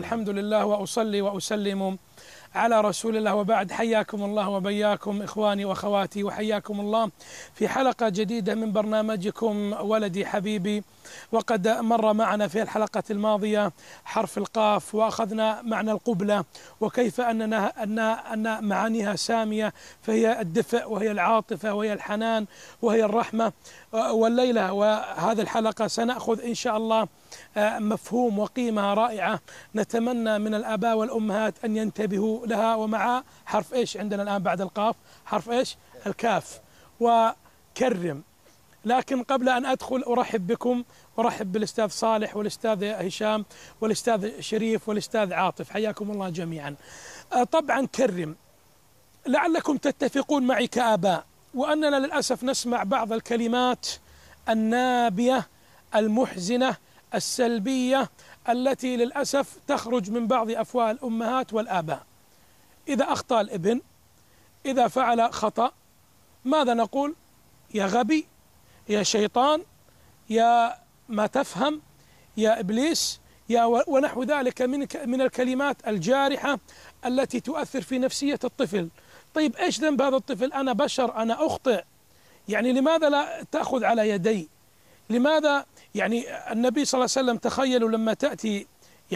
والحمد لله وأصلي وأسلم على رسول الله، وبعد. حياكم الله وبياكم إخواني وأخواتي، وحياكم الله في حلقة جديدة من برنامجكم ولدي حبيبي. وقد مر معنا في الحلقة الماضية حرف القاف، وأخذنا معنى القبلة وكيف أن معانيها سامية، فهي الدفء وهي العاطفة وهي الحنان وهي الرحمة. والليلة وهذه الحلقة سنأخذ إن شاء الله مفهوم وقيمة رائعة نتمنى من الآباء والأمهات أن ينتبهوا لها، ومع حرف إيش عندنا الآن بعد القاف؟ حرف إيش؟ الكاف. وكرم. لكن قبل أن أدخل أرحب بكم، أرحب بالأستاذ صالح والأستاذ هشام والأستاذ شريف والأستاذ عاطف، حياكم الله جميعا. طبعا كرم، لعلكم تتفقون معي كآباء وأننا للأسف نسمع بعض الكلمات النابية المحزنة السلبية التي للأسف تخرج من بعض أفواه الأمهات والآباء. إذا أخطأ الابن، إذا فعل خطأ، ماذا نقول؟ يا غبي، يا شيطان، يا ما تفهم، يا إبليس، يا ونحو ذلك من الكلمات الجارحة التي تؤثر في نفسية الطفل. طيب إيش ذنب هذا الطفل؟ أنا بشر، أنا أخطئ، يعني لماذا لا تأخذ على يدي؟ لماذا يعني النبي صلى الله عليه وسلم تخيلوا لما تأتي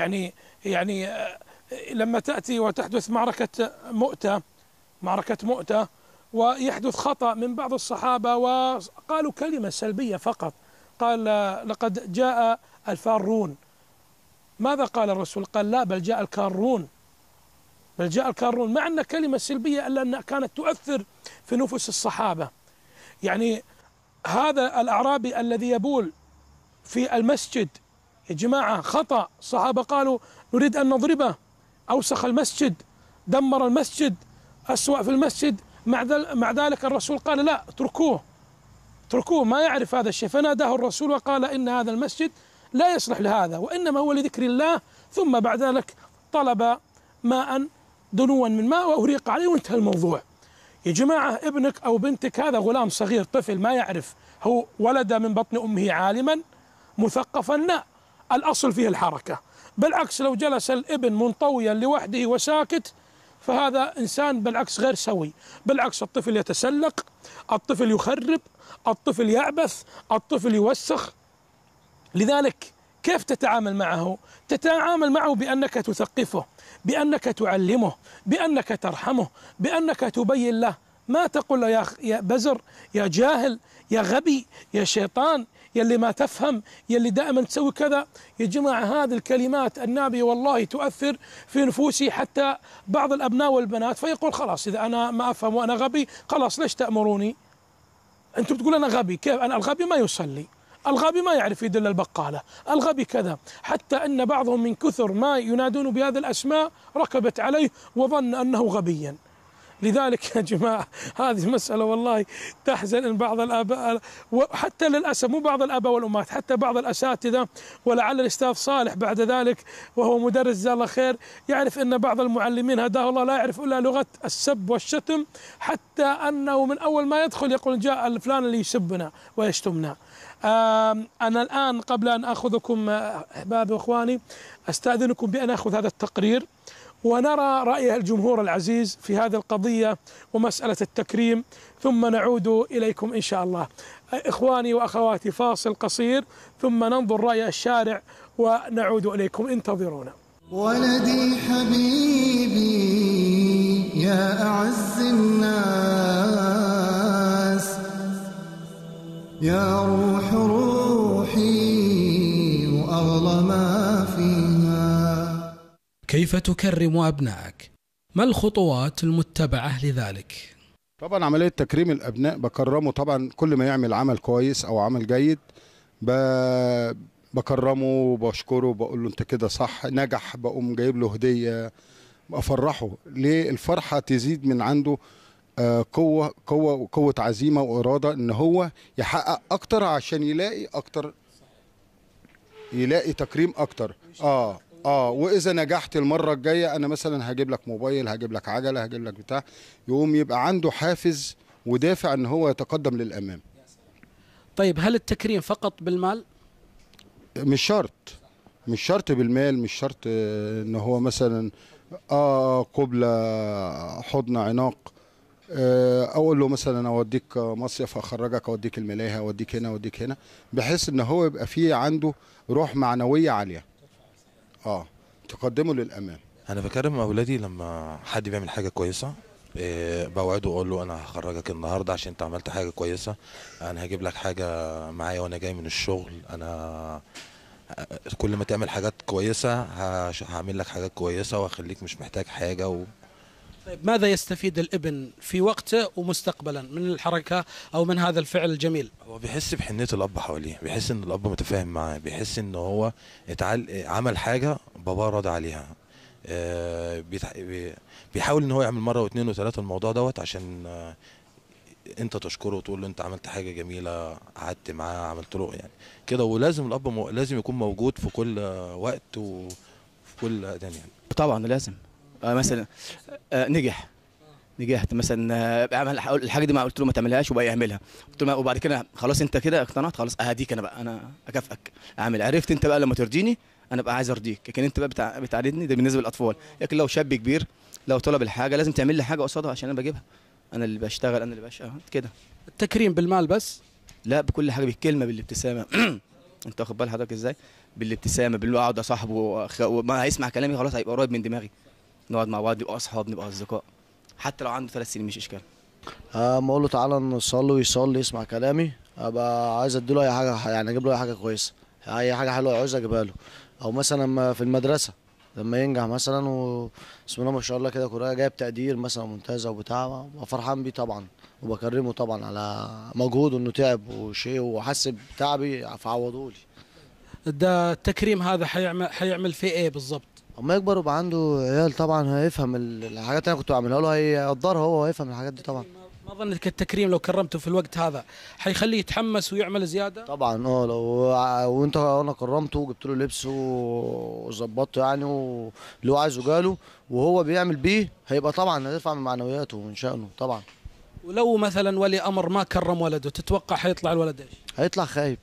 لما تأتي وتحدث معركة مؤتة ويحدث خطأ من بعض الصحابة وقالوا كلمة سلبية فقط، قال لقد جاء الفارون. ماذا قال الرسول؟ قال لا، بل جاء الكارون، بل جاء الكارون، مع أن كلمة سلبية إلا أنها كانت تؤثر في نفوس الصحابة. يعني هذا الأعرابي الذي يبول في المسجد، يا جماعة خطأ، الصحابة قالوا نريد أن نضربه، أوسخ المسجد، دمر المسجد، أسوأ في المسجد. مع ذلك الرسول قال لا، اتركوه ما يعرف هذا الشيء. فناداه الرسول وقال إن هذا المسجد لا يصلح لهذا، وإنما هو لذكر الله. ثم بعد ذلك طلب ماء، دنوا من ماء، وأهريق عليه، وانتهى الموضوع. يا جماعة ابنك أو بنتك هذا غلام صغير، طفل ما يعرف، هو ولد من بطن أمه عالما مثقفا؟ لا، الأصل فيه الحركة. بالعكس، لو جلس الابن منطويا لوحده وساكت فهذا إنسان بالعكس غير سوي. بالعكس، الطفل يتسلق، الطفل يخرب، الطفل يعبث، الطفل يوسخ. لذلك كيف تتعامل معه؟ تتعامل معه بأنك تثقفه، بأنك تعلمه، بأنك ترحمه، بأنك تبين له. ما تقول له يا بزر، يا جاهل، يا غبي، يا شيطان، يا اللي ما تفهم، يا اللي دائما تسوي كذا. يا جماعة هذه الكلمات النابية والله تؤثر في نفوسي، حتى بعض الأبناء والبنات فيقول خلاص إذا أنا ما أفهم وأنا غبي خلاص ليش تأمروني؟ أنتم بتقول أنا غبي، كيف؟ أنا الغبي ما يصلي، الغبي ما يعرف يدل البقالة، الغبي كذا. حتى أن بعضهم من كثر ما ينادون بهذه الأسماء ركبت عليه وظن أنه غبيا. لذلك يا جماعة هذه مسألة والله تحزن إن بعض الآباء، وحتى للأسف مو بعض الآباء والأمهات، حتى بعض الأساتذة، ولعل الأستاذ صالح بعد ذلك وهو مدرس جزاه الله خير يعرف أن بعض المعلمين هداه الله لا يعرف إلا لغة السب والشتم، حتى أنه من أول ما يدخل يقول جاء الفلان اللي يسبنا ويشتمنا. أنا الآن قبل أن أخذكم أحبابي وإخواني أستأذنكم بأن أخذ هذا التقرير ونرى رأي الجمهور العزيز في هذه القضية ومسألة التكريم، ثم نعود إليكم إن شاء الله. إخواني وأخواتي، فاصل قصير ثم ننظر رأي الشارع ونعود إليكم، انتظرونا. ولدي حبيبي يا أعز الناس، يا روح روحي وأغلى ما فيها. كيف تكرم أبنائك؟ ما الخطوات المتبعة لذلك؟ طبعا عملية تكريم الأبناء بكرمه، طبعا كل ما يعمل عمل كويس أو عمل جيد بكرمه وبشكره، بقول له أنت كده صح، نجح بقوم جايب له هدية أفرحه. ليه؟ الفرحة تزيد من عنده قوة عزيمة وإرادة إن هو يحقق أكتر عشان يلاقي أكتر، يلاقي تكريم أكتر. وإذا نجحت المرة الجاية أنا مثلا هجيب لك موبايل، هجيب لك عجلة، هجيب لك بتاع، يقوم يبقى عنده حافز ودافع إن هو يتقدم للأمام. طيب هل التكريم فقط بالمال؟ مش شرط، مش شرط بالمال، مش شرط ان هو مثلا قبلة، حضن، عناق. اقول له مثلا اوديك مصيف، اخرجك، اوديك الملاهي، اوديك هنا اوديك هنا، بحيث ان هو يبقى فيه عنده روح معنوية عالية، تقدمه للامام. انا بكرم اولادي لما حد بيعمل حاجه كويسه، بوعده اقول له انا هخرجك النهارده عشان انت عملت حاجه كويسه، انا هجيب لك حاجه معايا وانا جاي من الشغل، انا كل ما تعمل حاجات كويسه هعمل لك حاجات كويسه واخليك مش محتاج حاجه. طيب ماذا يستفيد الابن في وقته ومستقبلا من الحركة أو من هذا الفعل الجميل؟ هو بيحس بحنيه الاب حواليه، بيحس ان الاب متفاهم معاه، بيحس ان هو عمل حاجه باباه راضي عليها. بيحاول ان هو يعمل مره واثنين وثلاثه الموضوع دوت عشان انت تشكره وتقول له انت عملت حاجه جميله، قعدت معاه عملت له يعني كده. ولازم الاب لازم يكون موجود في كل وقت وفي كل اذان يعني. طبعا لازم. مثلا نجحت مثلا، اعمل الحاجه دي، ما قلت له ما تعملهاش وبقى يعملها، قلت له وبعد كده خلاص انت كده اقتنعت، خلاص اهديك انا بقى، انا اكافئك، اعمل عرفت انت بقى لما ترضيني انا بقى عايز ارضيك، لكن انت بقى بتعاندني، ده بالنسبه للاطفال. لكن لو شاب كبير لو طلب الحاجه لازم تعمل لي حاجه قصادها عشان انا بجيبها، انا اللي بشتغل، انا اللي بشقى كده. التكريم بالمال بس؟ لا، بكل حاجه، بالكلمه، بالابتسامه. انت واخد بال حضرتك ازاي؟ بالابتسامه، اقعد اصاحبه وما هيسمع كلامي خلاص هيبقى قريب من دماغي، نقعد مع بعض، نبقى اصحاب، نبقى اصدقاء، حتى لو عنده 3 سنين مش اشكال. اما اقول له تعالى نصلي ويصلي يسمع كلامي، ابقى عايز اديله اي حاجه، يعني اجيب له اي حاجه كويسه، اي حاجه حلوه عاوز اجيبها له. او مثلا لما في المدرسه لما ينجح مثلا بسم الله ما شاء الله كده كوره جايب تقدير مثلا ممتاز او بتاع، ببقى فرحان بيه طبعا، وبكرمه طبعا على مجهوده انه تعب وشيء وحس بتعبي فعوضوا لي. ده التكريم هذا حيعمل فيه ايه بالضبط؟ اما يكبر ويبقى عنده عيال طبعا هيفهم الحاجات اللي انا كنت بعملها له، هيقدرها هو وهيفهم الحاجات دي طبعا. ما ظنك التكريم لو كرمته في الوقت هذا حيخليه يتحمس ويعمل زياده؟ طبعا لو وانت انا كرمته وجبت له لبس وظبطته يعني واللي هو عايزه جاله وهو بيعمل بيه، هيبقى طبعا هيرفع من معنوياته ومن شأنه طبعا. ولو مثلا ولي امر ما كرم ولده، تتوقع حيطلع الولد ايش؟ هيطلع خايب.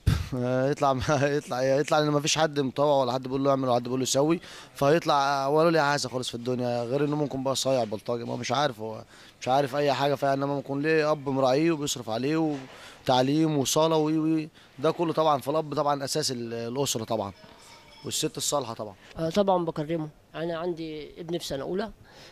يطلع لان ما فيش حد مطوع ولا حد بيقول له اعمل ولا حد بيقول له سوي، فهيطلع ولا ليه حاجه خالص في الدنيا غير انه ممكن بقى صايع بلطجي، ما مش عارف، هو مش عارف اي حاجه فيها، انما ممكن ليه اب مراعيه وبيصرف عليه وتعليم وصلاه ده كله طبعا. فالاب طبعا اساس الاسره طبعا، والست الصالحه طبعا. طبعا بكرمه. انا عندي ابني في سنه اولى،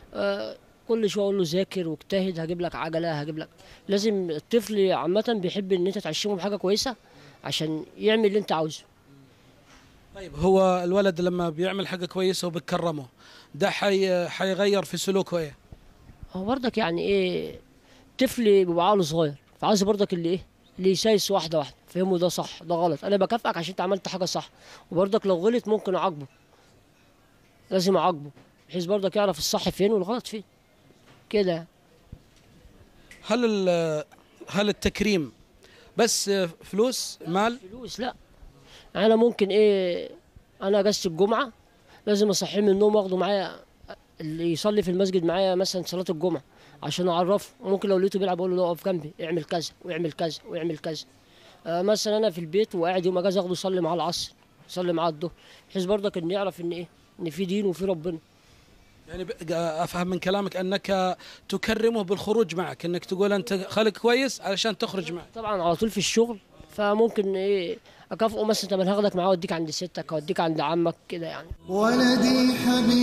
كل شويه اقول له ذاكر واجتهد، هجيب لك عجله، هجيب لك. لازم الطفل عامه بيحب ان انت تعشمه بحاجه كويسه عشان يعمل اللي انت عاوزه. طيب هو الولد لما بيعمل حاجه كويسه وبتكرمه، ده حيغير في سلوكه ايه؟ هو برضك يعني ايه، طفل بيبقى عقله صغير، فعايز برضك اللي يسايس واحده واحده، فهمه ده صح ده غلط، انا بكافئك عشان انت عملت حاجه صح، وبرضك لو غلط ممكن اعاقبه، لازم اعاقبه بحيث برضك يعرف الصح فين والغلط فين كده. هل التكريم بس فلوس مال؟ فلوس لا، انا ممكن انا اجازة الجمعه لازم اصحيه من النوم واخده معايا اللي يصلي في المسجد معايا مثلا صلاه الجمعه عشان اعرفه. ممكن لو لقيته بيلعب اقول له اقف جنبي اعمل كذا واعمل كذا واعمل كذا. مثلا انا في البيت وقاعد يوم اجازه اخده يصلي معاه العصر، يصلي معاه الظهر، بحيث برضك ان يعرف ان في دين وفي ربنا. يعني افهم من كلامك انك تكرمه بالخروج معك، انك تقول انت خليك كويس علشان تخرج معك. طبعا على طول في الشغل، فممكن اكافئه مثلا، طب انا هاخدك معاه اوديك عند ستك اوديك عند عمك كده يعني. ولدي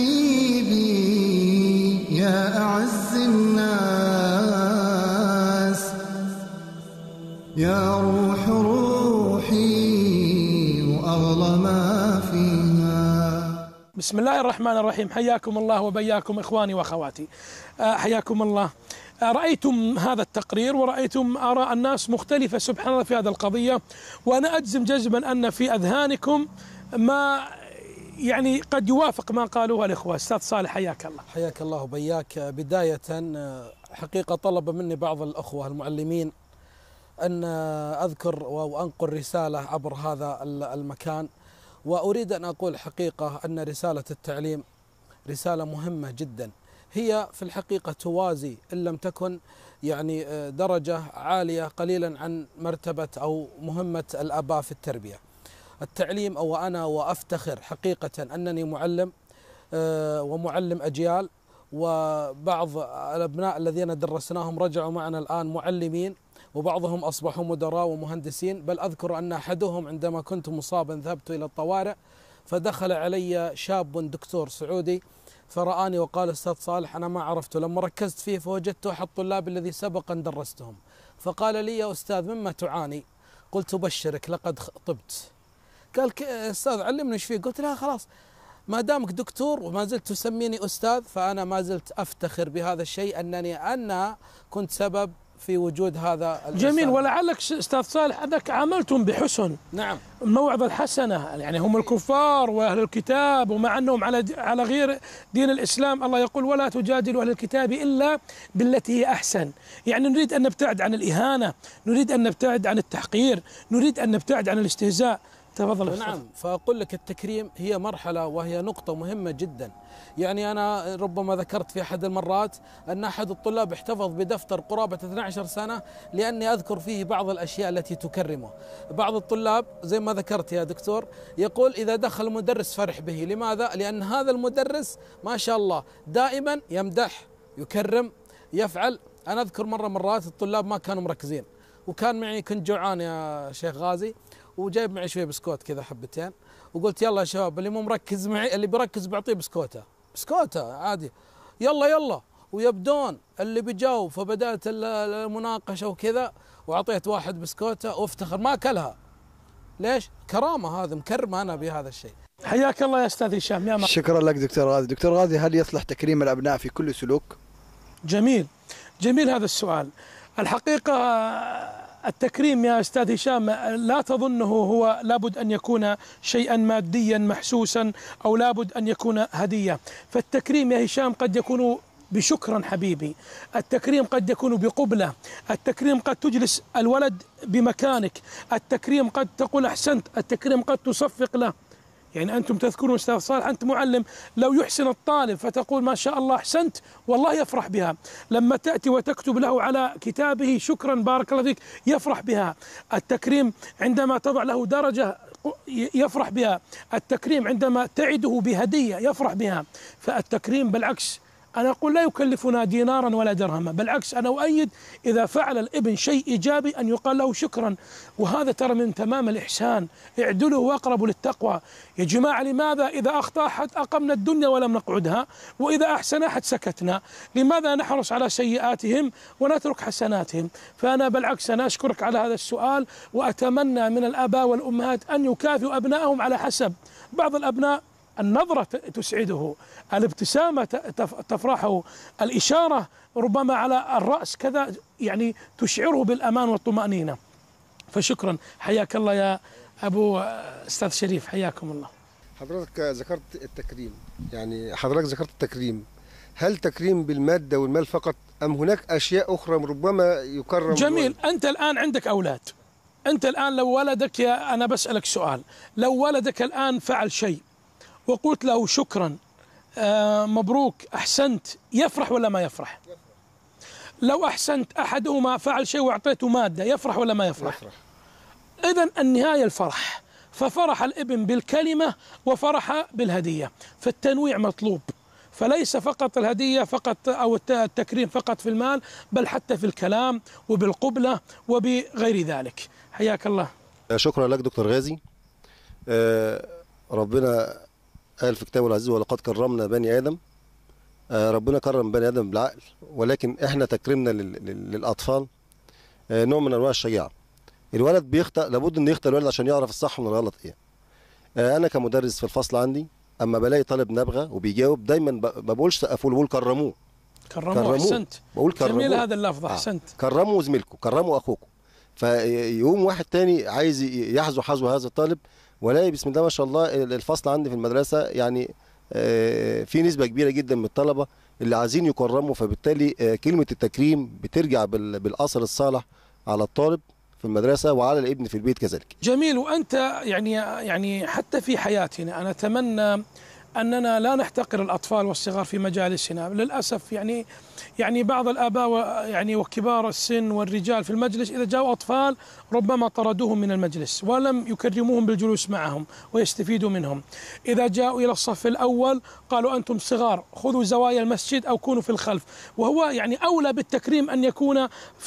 حبيبي يا أعز الناس، يا روح روحي وأغلى ما فيها. بسم الله الرحمن الرحيم. حياكم الله وبياكم إخواني وأخواتي، حياكم الله. رأيتم هذا التقرير ورأيتم آراء الناس مختلفة سبحان الله في هذه القضية، وأنا أجزم جزما أن في أذهانكم ما يعني قد يوافق ما قالوه الإخوة. أستاذ صالح حياك الله. حياك الله وبياك. بداية حقيقة طلب مني بعض الأخوة المعلمين أن أذكر وأنقل رسالة عبر هذا المكان، وأريد أن أقول حقيقة أن رسالة التعليم رسالة مهمة جدا، هي في الحقيقة توازي إن لم تكن يعني درجة عالية قليلا عن مرتبة أو مهمة الآباء في التربية. التعليم أو أنا وأفتخر حقيقة أنني معلم ومعلم أجيال، وبعض الأبناء الذين درسناهم رجعوا معنا الآن معلمين، وبعضهم أصبحوا مدراء ومهندسين. بل أذكر أن أحدهم عندما كنت مصابا ذهبت إلى الطوارئ، فدخل علي شاب دكتور سعودي فرآني وقال: أستاذ صالح أنا ما عرفته، لما ركزت فيه فوجدت أحد الطلاب الذي سبقا درستهم، فقال لي: يا أستاذ مما تعاني؟ قلت: أبشرك لقد طبت. قال: أستاذ علمني ايش فيه. قلت له: خلاص ما دامك دكتور وما زلت تسميني أستاذ، فأنا ما زلت أفتخر بهذا الشيء، أنا كنت سبب في وجود هذا الإنسان. جميل. ولعلك أستاذ صالح أنك عاملتم بحسن. نعم. الموعظة الحسنة، يعني هم الكفار وأهل الكتاب، ومع أنهم على غير دين الإسلام الله يقول: ولا تجادلوا أهل الكتاب إلا بالتي هي أحسن. يعني نريد أن نبتعد عن الإهانة، نريد أن نبتعد عن التحقير، نريد أن نبتعد عن الاستهزاء. تفضل. نعم. فأقول لك التكريم هي مرحلة وهي نقطة مهمة جدا. يعني أنا ربما ذكرت في أحد المرات أن أحد الطلاب احتفظ بدفتر قرابة 12 سنة لأني أذكر فيه بعض الأشياء التي تكرمه. بعض الطلاب زي ما ذكرت يا دكتور يقول إذا دخل المدرس فرح به. لماذا؟ لأن هذا المدرس ما شاء الله دائما يمدح، يكرم، يفعل. أنا أذكر مرات الطلاب ما كانوا مركزين، وكان معي كنت جوعان يا شيخ غازي، وجايب معي شويه بسكوت كذا حبتين، وقلت: يلا يا شباب اللي مو مركز معي، اللي بيركز بعطيه بسكوته عادي، يلا ويبدون اللي بيجاوب. فبدأت المناقشه وكذا، وأعطيت واحد بسكوته وافتخر ما أكلها. ليش؟ كرامه، هذا مكرم انا بهذا الشيء. حياك الله يا استاذ هشام. يا شكرا لك دكتور غازي. دكتور غازي، هل يصلح تكريم الابناء في كل سلوك؟ جميل هذا السؤال. الحقيقه التكريم يا أستاذ هشام لا تظنه هو لابد أن يكون شيئا ماديا محسوسا أو لابد أن يكون هدية. فالتكريم يا هشام قد يكون بشكرا حبيبي، التكريم قد يكون بقبلة، التكريم قد تجلس الولد بمكانك، التكريم قد تقول أحسنت، التكريم قد تصفق له. يعني أنتم تذكرون أستاذ صالح، أنت معلم، لو يحسن الطالب فتقول ما شاء الله أحسنت، والله يفرح بها. لما تأتي وتكتب له على كتابه شكرا بارك الله فيك، يفرح بها. التكريم عندما تضع له درجة يفرح بها. التكريم عندما تعده بهدية يفرح بها. فالتكريم بالعكس أنا أقول لا يكلفنا دينارا ولا درهما، بالعكس أنا أؤيد إذا فعل الابن شيء إيجابي أن يقال له شكرا، وهذا ترى من تمام الإحسان. اعدلوا وأقربوا للتقوى. يا جماعة لماذا إذا أخطأ أحد أقمنا الدنيا ولم نقعدها، وإذا أحسن أحد سكتنا؟ لماذا نحرص على سيئاتهم ونترك حسناتهم؟ فأنا بالعكس أنا أشكرك على هذا السؤال، وأتمنى من الآباء والأمهات أن يكافئوا أبنائهم على حسب. بعض الأبناء النظرة تسعده، الابتسامة تفرحه، الإشارة ربما على الرأس كذا يعني تشعره بالأمان والطمأنينة. فشكرا، حياك الله يا أبو أستاذ شريف، حياكم الله. حضرتك ذكرت التكريم، يعني حضرتك ذكرت التكريم، هل تكريم بالمادة والمال فقط أم هناك أشياء أخرى ربما يكرم؟ جميل. أنت الآن عندك أولاد، أنت الآن لو ولدك أنا بسألك سؤال، لو ولدك الآن فعل شيء وقلت له شكرا مبروك أحسنت، يفرح ولا ما يفرح؟ لو أحسنت أحدهما فعل شيء وأعطيته مادة، يفرح ولا ما يفرح؟ إذن النهاية الفرح. ففرح الابن بالكلمة وفرح بالهدية، فالتنويع مطلوب. فليس فقط الهدية فقط أو التكريم فقط في المال، بل حتى في الكلام وبالقبلة وبغير ذلك. حياك الله. شكرا لك دكتور غازي. ربنا قال في كتابه العزيز: ولقد كرمنا بني آدم. ربنا كرم بني آدم بالعقل، ولكن احنا تكريمنا للأطفال نوع من أنواع الشجاعة. الولد بيخطأ، لابد إن يخطأ الولد عشان يعرف الصح من الغلط إيه. أنا كمدرس في الفصل عندي أما بلاقي طالب نابغة وبيجاوب دايما ما بقولش سقفوا له، بقول كرموه. كرموه. أحسنت. بقول كرموه. جميل هذا اللفظ. أحسنت. كرموا زميلكم، كرموا أخوكم. فيقوم واحد تاني عايز يحذو حذو هذا الطالب، ولاقي بسم الله ما شاء الله الفصل عندي في المدرسة يعني في نسبة كبيرة جدا من الطلبة اللي عايزين يكرموا. فبالتالي كلمة التكريم بترجع بالأثر الصالح على الطالب في المدرسة وعلى الابن في البيت كذلك. جميل. وأنت يعني حتى في حياتنا أنا أتمنى أننا لا نحتقر الأطفال والصغار في مجالسنا. للأسف يعني بعض الآباء وكبار السن والرجال في المجلس إذا جاءوا أطفال ربما طردوهم من المجلس ولم يكرموهم بالجلوس معهم ويستفيدوا منهم. إذا جاءوا إلى الصف الأول قالوا أنتم صغار خذوا زوايا المسجد أو كونوا في الخلف، وهو أولى بالتكريم أن يكون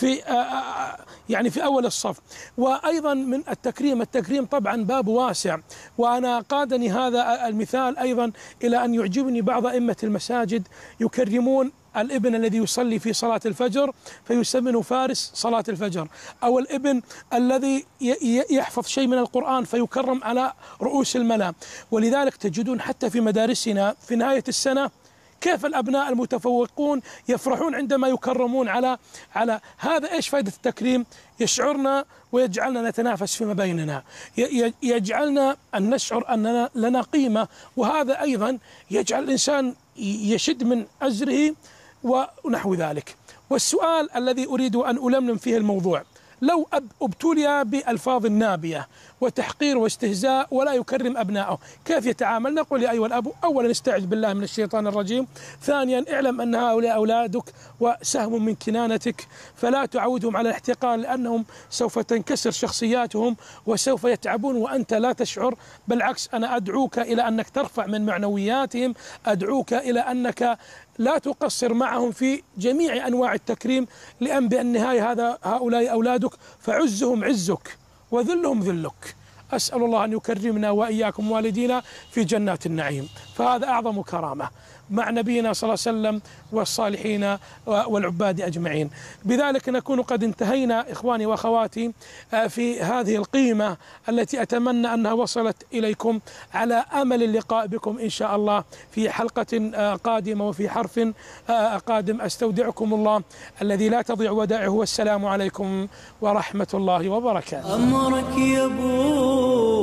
في أول الصف. وأيضا من التكريم طبعا باب واسع، وأنا قادني هذا المثال أيضا إلى أن يعجبني بعض أئمة المساجد يكرمون الابن الذي يصلي في صلاة الفجر فيسمونه فارس صلاة الفجر، أو الابن الذي يحفظ شيء من القرآن فيكرم على رؤوس الملا. ولذلك تجدون حتى في مدارسنا في نهاية السنة كيف الأبناء المتفوقون يفرحون عندما يكرمون على هذا. إيش فائدة التكريم؟ يشعرنا ويجعلنا نتنافس فيما بيننا، يجعلنا أن نشعر أننا لنا قيمة، وهذا أيضا يجعل الإنسان يشد من أزره ونحو ذلك. والسؤال الذي أريد أن ألملم فيه الموضوع: لو ابتلي بألفاظ نابية وتحقير واستهزاء ولا يكرم أبنائه كيف يتعامل؟ نقول يا أيها الأب أولا استعذ بالله من الشيطان الرجيم، ثانيا اعلم أن هؤلاء أولادك وسهم من كنانتك فلا تعودهم على الاحتقار لأنهم سوف تنكسر شخصياتهم وسوف يتعبون وأنت لا تشعر. بالعكس أنا أدعوك إلى أنك ترفع من معنوياتهم، أدعوك إلى أنك لا تقصر معهم في جميع أنواع التكريم، لأن بالنهاية هؤلاء أولادك فعزهم عزك وذلهم ذلك. أسأل الله أن يكرمنا وإياكم والدينا في جنات النعيم، فهذا أعظم كرامة مع نبينا صلى الله عليه وسلم والصالحين والعباد أجمعين. بذلك نكون قد انتهينا إخواني وأخواتي في هذه القيمة التي أتمنى أنها وصلت إليكم، على أمل اللقاء بكم إن شاء الله في حلقة قادمة وفي حرف قادم. أستودعكم الله الذي لا تضيع ودائعه، والسلام عليكم ورحمة الله وبركاته. أمرك يا